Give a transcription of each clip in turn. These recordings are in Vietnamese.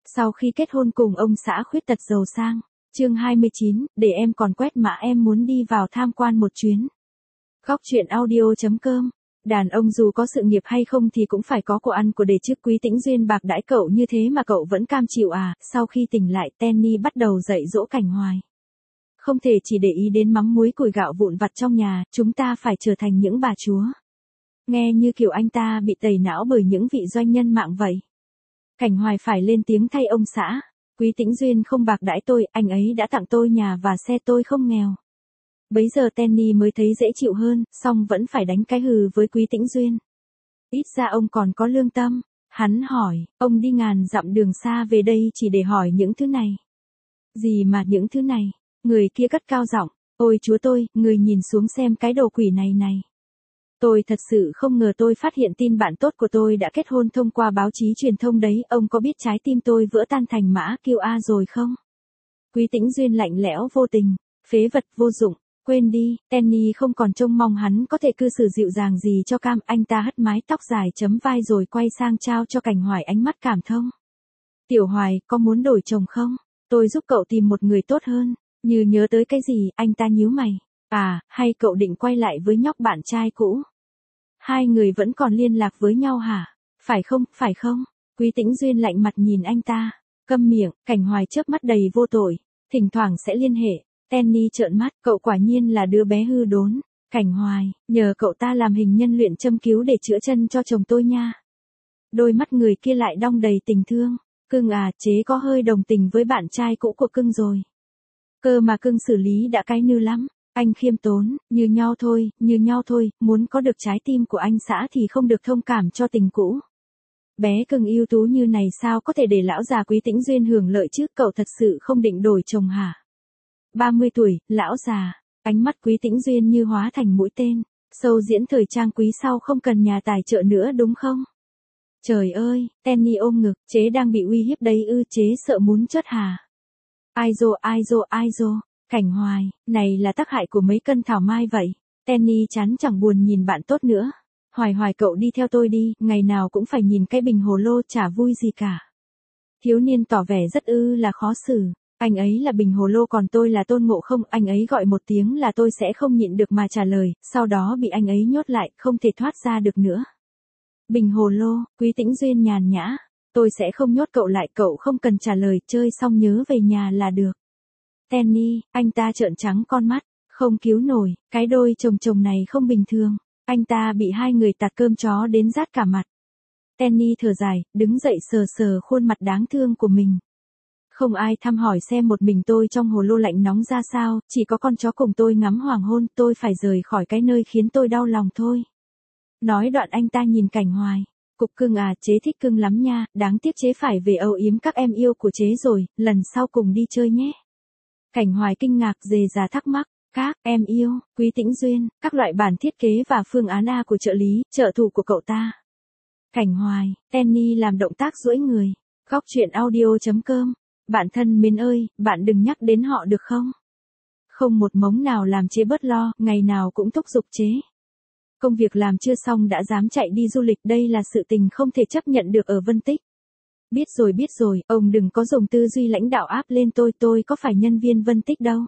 Sau khi kết hôn cùng ông xã khuyết tật giàu sang. Chương 29, để em còn quét mã em muốn đi vào tham quan một chuyến. Góc truyện audio.com. Đàn ông dù có sự nghiệp hay không thì cũng phải có của ăn của để chứ. Quý Tĩnh Duyên bạc đãi cậu như thế mà cậu vẫn cam chịu à? Sau khi tỉnh lại, Tenny bắt đầu dạy dỗ Cảnh Hoài. Không thể chỉ để ý đến mắm muối củi gạo vụn vặt trong nhà, chúng ta phải trở thành những bà chúa. Nghe như kiểu anh ta bị tẩy não bởi những vị doanh nhân mạng vậy. Cảnh Hoài phải lên tiếng thay ông xã. Quý Tĩnh Duyên không bạc đãi tôi, anh ấy đã tặng tôi nhà và xe, tôi không nghèo. Bấy giờ Tenny mới thấy dễ chịu hơn, song vẫn phải đánh cái hừ với Quý Tĩnh Duyên. Ít ra ông còn có lương tâm. Hắn hỏi, ông đi ngàn dặm đường xa về đây chỉ để hỏi những thứ này. Gì mà những thứ này? Người kia cất cao giọng, ôi chúa tôi, người nhìn xuống xem cái đồ quỷ này này. Tôi thật sự không ngờ tôi phát hiện tin bạn tốt của tôi đã kết hôn thông qua báo chí truyền thông đấy, ông có biết trái tim tôi vỡ tan thành mã kêu a rồi không? Quý Tĩnh Duyên lạnh lẽo vô tình, phế vật vô dụng, quên đi, Tenny không còn trông mong hắn có thể cư xử dịu dàng gì cho cam, anh ta hất mái tóc dài chấm vai rồi quay sang trao cho Cảnh Hoài ánh mắt cảm thông. Tiểu Hoài, có muốn đổi chồng không? Tôi giúp cậu tìm một người tốt hơn. Như nhớ tới cái gì, anh ta nhíu mày. À, hay cậu định quay lại với nhóc bạn trai cũ? Hai người vẫn còn liên lạc với nhau hả? Phải không? Quý Tĩnh Duyên lạnh mặt nhìn anh ta. Câm miệng, Cảnh Hoài chớp mắt đầy vô tội. Thỉnh thoảng sẽ liên hệ. Tenny trợn mắt, cậu quả nhiên là đứa bé hư đốn. Cảnh Hoài, nhờ cậu ta làm hình nhân luyện châm cứu để chữa chân cho chồng tôi nha. Đôi mắt người kia lại đong đầy tình thương. Cưng à, chế có hơi đồng tình với bạn trai cũ của cưng rồi. Cơ mà cưng xử lý đã cái nư lắm. Anh khiêm tốn, như nhau thôi, muốn có được trái tim của anh xã thì không được thông cảm cho tình cũ. Bé cưng ưu tú như này sao có thể để lão già Quý Tĩnh Duyên hưởng lợi chứ, cậu thật sự không định đổi chồng hả? 30 tuổi, lão già, ánh mắt Quý Tĩnh Duyên như hóa thành mũi tên, show diễn thời trang quý sau không cần nhà tài trợ nữa đúng không? Trời ơi, Tenny ôm ngực, chế đang bị uy hiếp đấy ư, chế sợ muốn chết hả? Ai dô, Cảnh Hoài, này là tác hại của mấy cân thảo mai vậy. Tenny chán chẳng buồn nhìn bạn tốt nữa. Hoài cậu đi theo tôi đi, ngày nào cũng phải nhìn cái bình hồ lô chả vui gì cả. Thiếu niên tỏ vẻ rất là khó xử. Anh ấy là bình hồ lô còn tôi là Tôn Ngộ Không, anh ấy gọi một tiếng là tôi sẽ không nhịn được mà trả lời, sau đó bị anh ấy nhốt lại, không thể thoát ra được nữa. Bình hồ lô, Quý Tĩnh Duyên nhàn nhã. Tôi sẽ không nhốt cậu lại, cậu không cần trả lời, chơi xong nhớ về nhà là được. Tenny, anh ta trợn trắng con mắt, không cứu nổi, cái đôi chồng này không bình thường. Anh ta bị hai người tạt cơm chó đến rát cả mặt. Tenny thở dài, đứng dậy sờ khuôn mặt đáng thương của mình. Không ai thăm hỏi xem một mình tôi trong hồ lô lạnh nóng ra sao, chỉ có con chó cùng tôi ngắm hoàng hôn, tôi phải rời khỏi cái nơi khiến tôi đau lòng thôi. Nói đoạn anh ta nhìn Cảnh Hoài. Cục cưng à, chế thích cưng lắm nha, đáng tiếc chế phải về âu yếm các em yêu của chế rồi, lần sau cùng đi chơi nhé. Cảnh Hoài kinh ngạc dề già thắc mắc, các em yêu, Quý Tĩnh Duyên, các loại bản thiết kế và phương án A của trợ lý, trợ thủ của cậu ta. Cảnh Hoài, Tenny làm động tác duỗi người. Góc truyện audio.com. Bạn thân mến ơi, bạn đừng nhắc đến họ được không? Không một mống nào làm chế bớt lo, ngày nào cũng thúc giục chế. Công việc làm chưa xong đã dám chạy đi du lịch, đây là sự tình không thể chấp nhận được ở Vân Tích. Biết rồi, ông đừng có dùng tư duy lãnh đạo áp lên tôi có phải nhân viên Vân Tích đâu.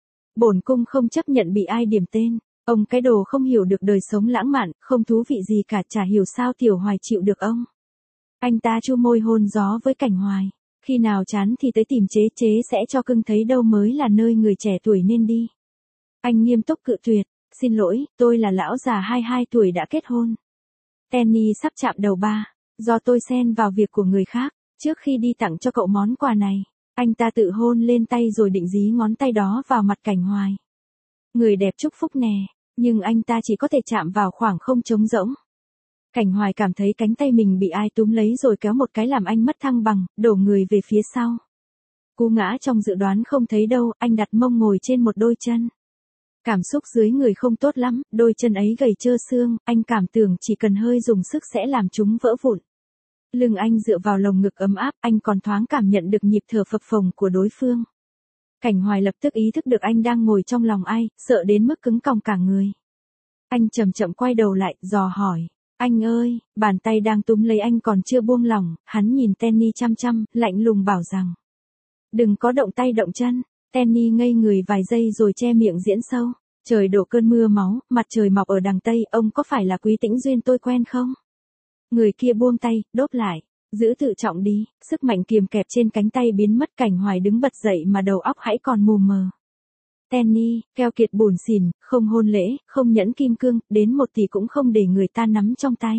Bổn cung không chấp nhận bị ai điểm tên, ông cái đồ không hiểu được đời sống lãng mạn, không thú vị gì cả, chả hiểu sao Tiểu Hoài chịu được ông. Anh ta chu môi hôn gió với Cảnh Hoài, khi nào chán thì tới tìm chế sẽ cho cưng thấy đâu mới là nơi người trẻ tuổi nên đi. Anh nghiêm túc cự tuyệt, xin lỗi, tôi là lão già 22 tuổi đã kết hôn. Tenny sắp chạm đầu ba, do tôi xen vào việc của người khác, trước khi đi tặng cho cậu món quà này, anh ta tự hôn lên tay rồi định dí ngón tay đó vào mặt Cảnh Hoài. Người đẹp chúc phúc nè, nhưng anh ta chỉ có thể chạm vào khoảng không trống rỗng. Cảnh Hoài cảm thấy cánh tay mình bị ai túm lấy rồi kéo một cái làm anh mất thăng bằng, đổ người về phía sau. Cú ngã trong dự đoán không thấy đâu, anh đặt mông ngồi trên một đôi chân. Cảm xúc dưới người không tốt lắm, đôi chân ấy gầy trơ xương, anh cảm tưởng chỉ cần hơi dùng sức sẽ làm chúng vỡ vụn. Lưng anh dựa vào lồng ngực ấm áp, anh còn thoáng cảm nhận được nhịp thở phập phồng của đối phương. Cảnh Hoài lập tức ý thức được anh đang ngồi trong lòng ai, sợ đến mức cứng còng cả người. Anh chậm chậm quay đầu lại, dò hỏi, Anh ơi, bàn tay đang túm lấy anh còn chưa buông lỏng, hắn nhìn Tenny chăm chăm, lạnh lùng bảo rằng. Đừng có động tay động chân. Tenny ngây người vài giây rồi che miệng diễn sâu. Trời đổ cơn mưa máu, mặt trời mọc ở đằng Tây, ông có phải là Quý Tĩnh Duyên tôi quen không? Người kia buông tay, đốp lại. Giữ tự trọng đi, sức mạnh kiềm kẹp trên cánh tay biến mất. Cảnh Hoài đứng bật dậy mà đầu óc hãy còn mù mờ. Tenny, keo kiệt bủn xỉn, không hôn lễ, không nhẫn kim cương, đến 1 tỷ cũng không để người ta nắm trong tay.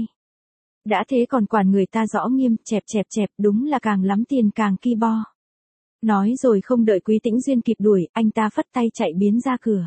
Đã thế còn quản người ta rõ nghiêm, chẹp, đúng là càng lắm tiền càng ki bo. Nói rồi không đợi Quý Tĩnh Duyên kịp đuổi, anh ta phất tay chạy biến ra cửa.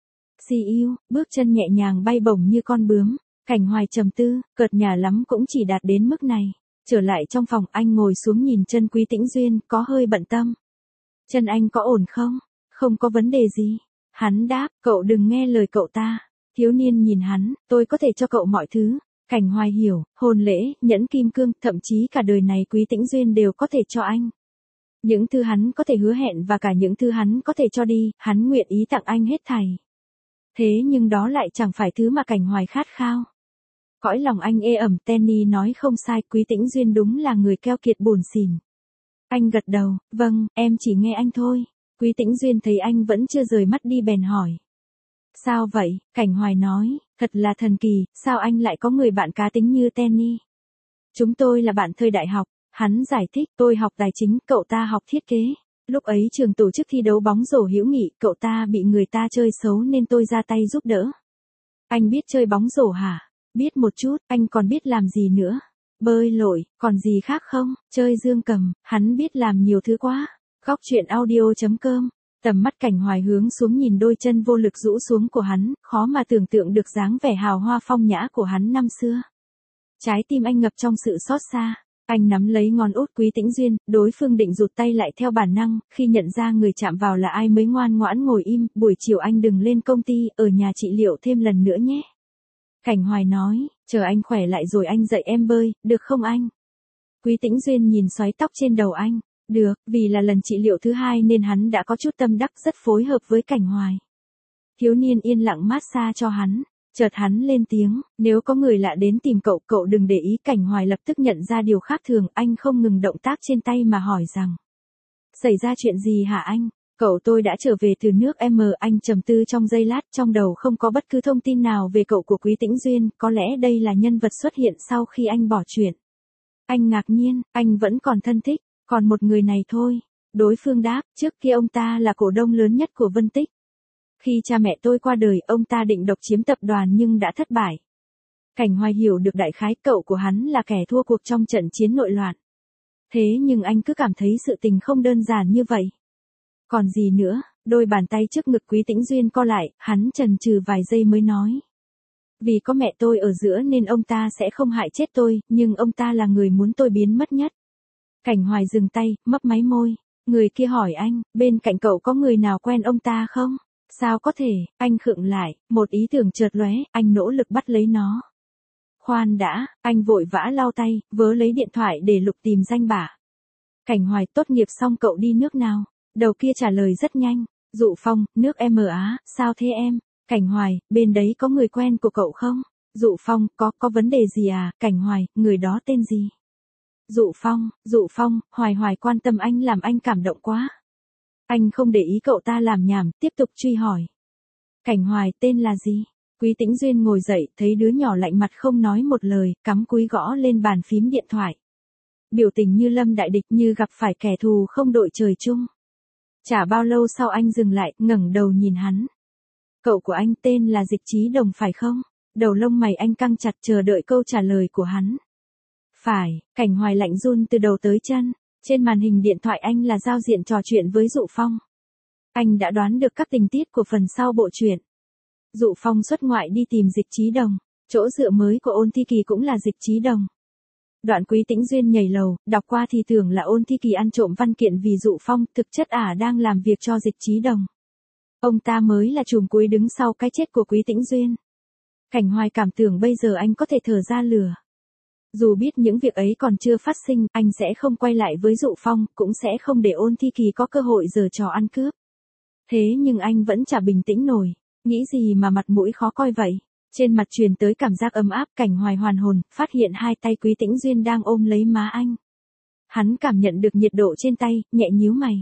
Siêu, bước chân nhẹ nhàng bay bổng như con bướm. Cảnh Hoài trầm tư, cợt nhả lắm cũng chỉ đạt đến mức này. Trở lại trong phòng, anh ngồi xuống nhìn chân Quý Tĩnh Duyên, có hơi bận tâm. Chân anh có ổn không? Không có vấn đề gì. Hắn đáp, cậu đừng nghe lời cậu ta. Thiếu niên nhìn hắn, tôi có thể cho cậu mọi thứ. Cảnh Hoài hiểu, hôn lễ, nhẫn kim cương, thậm chí cả đời này Quý Tĩnh Duyên đều có thể cho anh. Những thứ hắn có thể hứa hẹn và cả những thứ hắn có thể cho đi, hắn nguyện ý tặng anh hết thảy. Thế nhưng đó lại chẳng phải thứ mà Cảnh Hoài khát khao. Cõi lòng anh ê ẩm. Tenny nói không sai, Quý Tĩnh Duyên đúng là người keo kiệt bủn xỉn. Anh gật đầu, vâng, em chỉ nghe anh thôi. Quý Tĩnh Duyên thấy anh vẫn chưa rời mắt đi bèn hỏi. Sao vậy? Cảnh Hoài nói, thật là thần kỳ, sao anh lại có người bạn cá tính như Tenny? Chúng tôi là bạn thời đại học. Hắn giải thích, tôi học tài chính, cậu ta học thiết kế. Lúc ấy trường tổ chức thi đấu bóng rổ hữu nghị, cậu ta bị người ta chơi xấu nên tôi ra tay giúp đỡ. Anh biết chơi bóng rổ hả? Biết một chút, anh còn biết làm gì nữa? Bơi lội, còn gì khác không? Chơi dương cầm, hắn biết làm nhiều thứ quá. Góc truyện audio.com. Tầm mắt Cảnh Hoài hướng xuống nhìn đôi chân vô lực rũ xuống của hắn, khó mà tưởng tượng được dáng vẻ hào hoa phong nhã của hắn năm xưa. Trái tim anh ngập trong sự xót xa. Anh nắm lấy ngón út Quý Tĩnh Duyên, đối phương định rụt tay lại theo bản năng, khi nhận ra người chạm vào là ai mới ngoan ngoãn ngồi im. Buổi chiều anh đừng lên công ty, ở nhà trị liệu thêm lần nữa nhé. Cảnh Hoài nói, chờ anh khỏe lại rồi anh dạy em bơi, được không anh? Quý Tĩnh Duyên nhìn xoáy tóc trên đầu anh. Được, vì là lần trị liệu thứ 2 nên hắn đã có chút tâm đắc, rất phối hợp với Cảnh Hoài. Thiếu niên yên lặng massage cho hắn. Chợt hắn lên tiếng, nếu có người lạ đến tìm cậu, cậu đừng để ý. Cảnh Hoài lập tức nhận ra điều khác thường, anh không ngừng động tác trên tay mà hỏi rằng. Xảy ra chuyện gì hả anh? Cậu tôi đã trở về từ nước M. Anh trầm tư trong giây lát, trong đầu không có bất cứ thông tin nào về cậu của Quý Tĩnh Duyên, có lẽ đây là nhân vật xuất hiện sau khi anh bỏ chuyện. Anh ngạc nhiên, anh vẫn còn thân thích, còn một người này thôi. Đối phương đáp, trước kia ông ta là cổ đông lớn nhất của Vân Tích. Khi cha mẹ tôi qua đời, ông ta định độc chiếm tập đoàn nhưng đã thất bại. Cảnh Hoài hiểu được đại khái, cậu của hắn là kẻ thua cuộc trong trận chiến nội loạn. Thế nhưng anh cứ cảm thấy sự tình không đơn giản như vậy. Còn gì nữa? Đôi bàn tay trước ngực Quý Tĩnh Duyên co lại, hắn chần chừ vài giây mới nói. Vì có mẹ tôi ở giữa nên ông ta sẽ không hại chết tôi, nhưng ông ta là người muốn tôi biến mất nhất. Cảnh Hoài dừng tay, mấp máy môi. Người kia hỏi anh, bên cạnh cậu có người nào quen ông ta không? Sao có thể? Anh khựng lại, một ý tưởng chợt lóe, anh nỗ lực bắt lấy nó. Khoan đã, anh vội vã lau tay, vớ lấy điện thoại để lục tìm danh bạ. Cảnh Hoài, tốt nghiệp xong cậu đi nước nào? Đầu kia trả lời rất nhanh. Dụ Phong, nước M Á, sao thế em? Cảnh Hoài, bên đấy có người quen của cậu không? Dụ Phong, có vấn đề gì à? Cảnh Hoài, người đó tên gì? Dụ Phong, Hoài quan tâm anh làm anh cảm động quá. Anh không để ý cậu ta làm nhảm, tiếp tục truy hỏi. Cảnh Hoài, tên là gì? Quý Tĩnh Duyên ngồi dậy, thấy đứa nhỏ lạnh mặt không nói một lời, cắm cúi gõ lên bàn phím điện thoại. Biểu tình như lâm đại địch, như gặp phải kẻ thù không đội trời chung. Chả bao lâu sau anh dừng lại, ngẩng đầu nhìn hắn. Cậu của anh tên là Dịch Chí Đồng phải không? Đầu lông mày anh căng chặt chờ đợi câu trả lời của hắn. Phải, Cảnh Hoài lạnh run từ đầu tới chân. Trên màn hình điện thoại anh là giao diện trò chuyện với Dụ Phong. Anh đã đoán được các tình tiết của phần sau bộ truyện. Dụ Phong xuất ngoại đi tìm Dịch Chí Đồng. Chỗ dựa mới của Ôn Thi Kỳ cũng là Dịch Chí Đồng. Đoạn Quý Tĩnh Duyên nhảy lầu, đọc qua thì tưởng là Ôn Thi Kỳ ăn trộm văn kiện vì Dụ Phong, thực chất đang làm việc cho Dịch Chí Đồng. Ông ta mới là chùm cuối đứng sau cái chết của Quý Tĩnh Duyên. Cảnh Hoài cảm tưởng bây giờ anh có thể thở ra lửa. Dù biết những việc ấy còn chưa phát sinh, anh sẽ không quay lại với Dụ Phong, cũng sẽ không để Ôn Thi Kỳ có cơ hội giở trò ăn cướp. Thế nhưng anh vẫn chả bình tĩnh nổi, nghĩ gì mà mặt mũi khó coi vậy. Trên mặt truyền tới cảm giác ấm áp, Cảnh Hoài hoàn hồn, phát hiện hai tay Quý Tĩnh Duyên đang ôm lấy má anh. Hắn cảm nhận được nhiệt độ trên tay, nhẹ nhíu mày.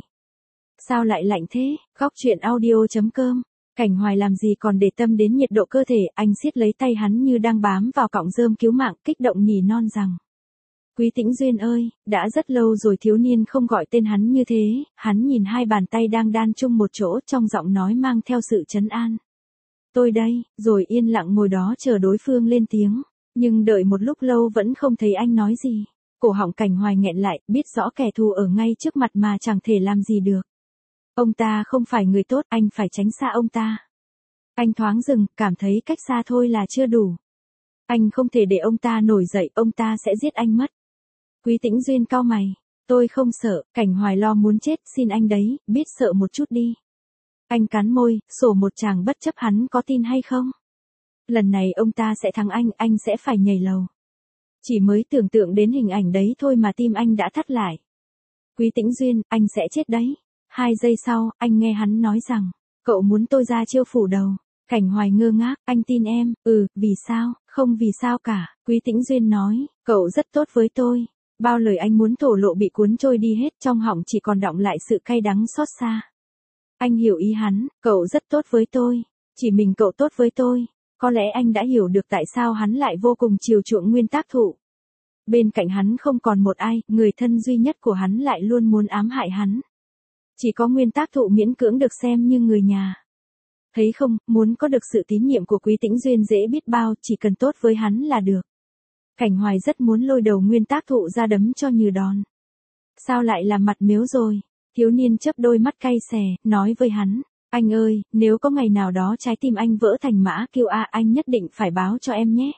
Sao lại lạnh thế? Góc truyện audio.com. Cảnh Hoài làm gì còn để tâm đến nhiệt độ cơ thể, anh siết lấy tay hắn như đang bám vào cọng rơm cứu mạng, kích động nỉ non rằng. Quý Tĩnh Duyên ơi, đã rất lâu rồi thiếu niên không gọi tên hắn như thế, hắn nhìn hai bàn tay đang đan chung một chỗ, trong giọng nói mang theo sự trấn an. Tôi đây, rồi yên lặng ngồi đó chờ đối phương lên tiếng, nhưng đợi một lúc lâu vẫn không thấy anh nói gì. Cổ họng Cảnh Hoài nghẹn lại, biết rõ kẻ thù ở ngay trước mặt mà chẳng thể làm gì được. Ông ta không phải người tốt, anh phải tránh xa ông ta. Anh thoáng dừng, cảm thấy cách xa thôi là chưa đủ. Anh không thể để ông ta nổi dậy, ông ta sẽ giết anh mất. Quý Tĩnh Duyên cau mày. Tôi không sợ, Cảnh Hoài lo muốn chết, xin anh đấy, biết sợ một chút đi. Anh cắn môi, sổ một tràng bất chấp hắn có tin hay không. Lần này ông ta sẽ thắng anh sẽ phải nhảy lầu. Chỉ mới tưởng tượng đến hình ảnh đấy thôi mà tim anh đã thắt lại. Quý Tĩnh Duyên, anh sẽ chết đấy. 2 giây sau, anh nghe hắn nói rằng, cậu muốn tôi ra chiêu phủ đầu. Cảnh Hoài ngơ ngác, anh tin em, vì sao, không vì sao cả. Quý Tĩnh Duyên nói, cậu rất tốt với tôi. Bao lời anh muốn thổ lộ bị cuốn trôi đi hết, trong họng chỉ còn đọng lại sự cay đắng xót xa. Anh hiểu ý hắn, cậu rất tốt với tôi. Chỉ mình cậu tốt với tôi. Có lẽ anh đã hiểu được tại sao hắn lại vô cùng chiều chuộng Nguyên Tác Thụ. Bên cạnh hắn không còn một ai, người thân duy nhất của hắn lại luôn muốn ám hại hắn. Chỉ có Nguyên Tác Thụ miễn cưỡng được xem như người nhà. Thấy không, muốn có được sự tín nhiệm của Quý Tĩnh Duyên dễ biết bao, chỉ cần tốt với hắn là được. Cảnh Hoài rất muốn lôi đầu Nguyên Tác Thụ ra đấm cho như đòn. Sao lại làm mặt mếu rồi? Thiếu niên chớp đôi mắt cay xè, nói với hắn. Anh ơi, nếu có ngày nào đó trái tim anh vỡ thành mã kiêu anh nhất định phải báo cho em nhé.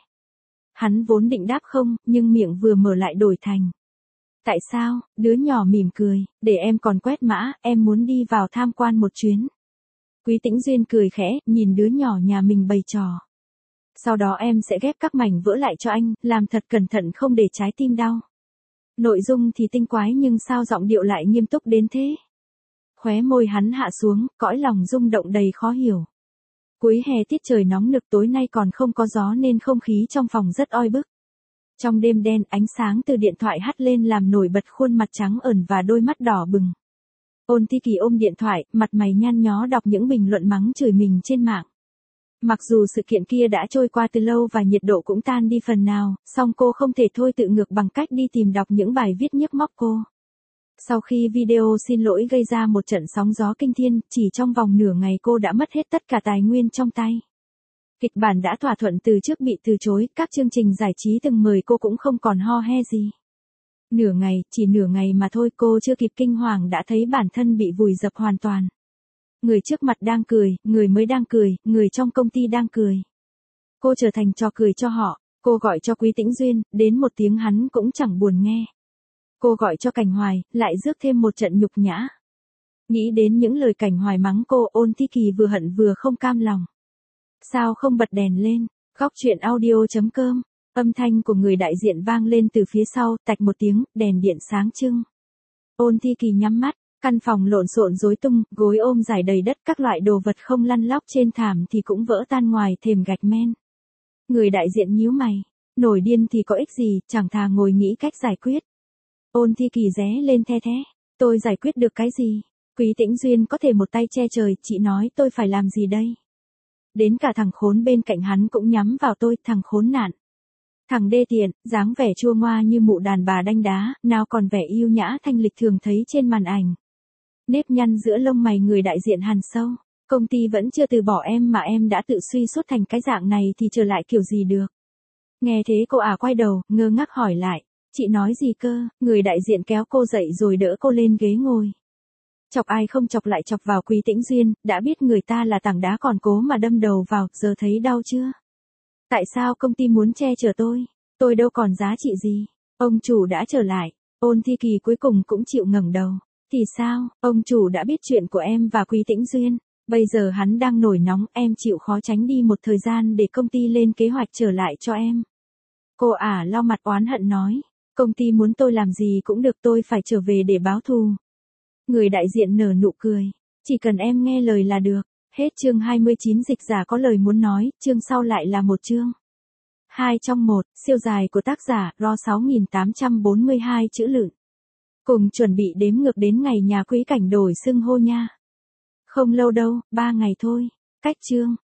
Hắn vốn định đáp không, nhưng miệng vừa mở lại đổi thành. Tại sao? Đứa nhỏ mỉm cười, để em còn quét mã, em muốn đi vào tham quan một chuyến. Quý Tĩnh Duyên cười khẽ, nhìn đứa nhỏ nhà mình bày trò. Sau đó em sẽ ghép các mảnh vỡ lại cho anh, làm thật cẩn thận không để trái tim đau. Nội dung thì tinh quái nhưng sao giọng điệu lại nghiêm túc đến thế? Khóe môi hắn hạ xuống, cõi lòng rung động đầy khó hiểu. Cuối hè tiết trời nóng nực, tối nay còn không có gió nên không khí trong phòng rất oi bức. Trong đêm đen, ánh sáng từ điện thoại hắt lên làm nổi bật khuôn mặt trắng ẩn và đôi mắt đỏ bừng. Ôn Thi Kỳ ôm điện thoại, mặt mày nhăn nhó đọc những bình luận mắng chửi mình trên mạng. Mặc dù sự kiện kia đã trôi qua từ lâu và nhiệt độ cũng tan đi phần nào, song cô không thể thôi tự ngược bằng cách đi tìm đọc những bài viết nhức móc cô. Sau khi video xin lỗi gây ra một trận sóng gió kinh thiên, chỉ trong vòng nửa ngày cô đã mất hết tất cả tài nguyên trong tay. Kịch bản đã thỏa thuận từ trước bị từ chối, các chương trình giải trí từng mời cô cũng không còn ho he gì. Nửa ngày, chỉ nửa ngày mà thôi, cô chưa kịp kinh hoàng đã thấy bản thân bị vùi dập hoàn toàn. Người trước mặt đang cười, người mới đang cười, người trong công ty đang cười. Cô trở thành trò cười cho họ, cô gọi cho Quý Tĩnh Duyên, đến một tiếng hắn cũng chẳng buồn nghe. Cô gọi cho Cảnh Hoài, lại rước thêm một trận nhục nhã. Nghĩ đến những lời Cảnh Hoài mắng cô, Ôn Thi Kỳ vừa hận vừa không cam lòng. Sao không bật đèn lên? Góc truyện audio.com. Âm thanh của người đại diện vang lên từ phía sau, tạch một tiếng, đèn điện sáng trưng. Ôn Thi Kỳ nhắm mắt, căn phòng lộn xộn rối tung, gối ôm rải đầy đất, các loại đồ vật không lăn lóc trên thảm thì cũng vỡ tan ngoài thềm gạch men. Người đại diện nhíu mày, nổi điên thì có ích gì, chẳng thà ngồi nghĩ cách giải quyết. Ôn Thi Kỳ ré lên the thế, tôi giải quyết được cái gì? Quý Tĩnh Duyên có thể một tay che trời, chị nói tôi phải làm gì đây? Đến cả thằng khốn bên cạnh hắn cũng nhắm vào tôi, thằng khốn nạn. Thằng đê tiện, dáng vẻ chua ngoa như mụ đàn bà đanh đá, nào còn vẻ yêu nhã thanh lịch thường thấy trên màn ảnh. Nếp nhăn giữa lông mày người đại diện hằn sâu. Công ty vẫn chưa từ bỏ em mà em đã tự suy sút thành cái dạng này thì trở lại kiểu gì được. Nghe thế cô quay đầu, ngơ ngác hỏi lại. Chị nói gì cơ? Người đại diện kéo cô dậy rồi đỡ cô lên ghế ngồi. Chọc ai không chọc lại chọc vào Quý Tĩnh Duyên, đã biết người ta là tảng đá còn cố mà đâm đầu vào, giờ thấy đau chưa? Tại sao công ty muốn che chở tôi? Tôi đâu còn giá trị gì. Ông chủ đã trở lại. Ôn Thi Kỳ cuối cùng cũng chịu ngẩng đầu. Thì sao, ông chủ đã biết chuyện của em và Quý Tĩnh Duyên. Bây giờ hắn đang nổi nóng, em chịu khó tránh đi một thời gian để công ty lên kế hoạch trở lại cho em. Cô lau mặt oán hận nói. Công ty muốn tôi làm gì cũng được, tôi phải trở về để báo thù. Người đại diện nở nụ cười. Chỉ cần em nghe lời là được. Hết chương 29 dịch giả có lời muốn nói, chương sau lại là một chương. 2 trong 1, siêu dài của tác giả, Ro 6842 chữ lự. Cùng chuẩn bị đếm ngược đến ngày nhà quý cảnh đổi xưng hô nha. Không lâu đâu, 3 ngày thôi. Cách chương.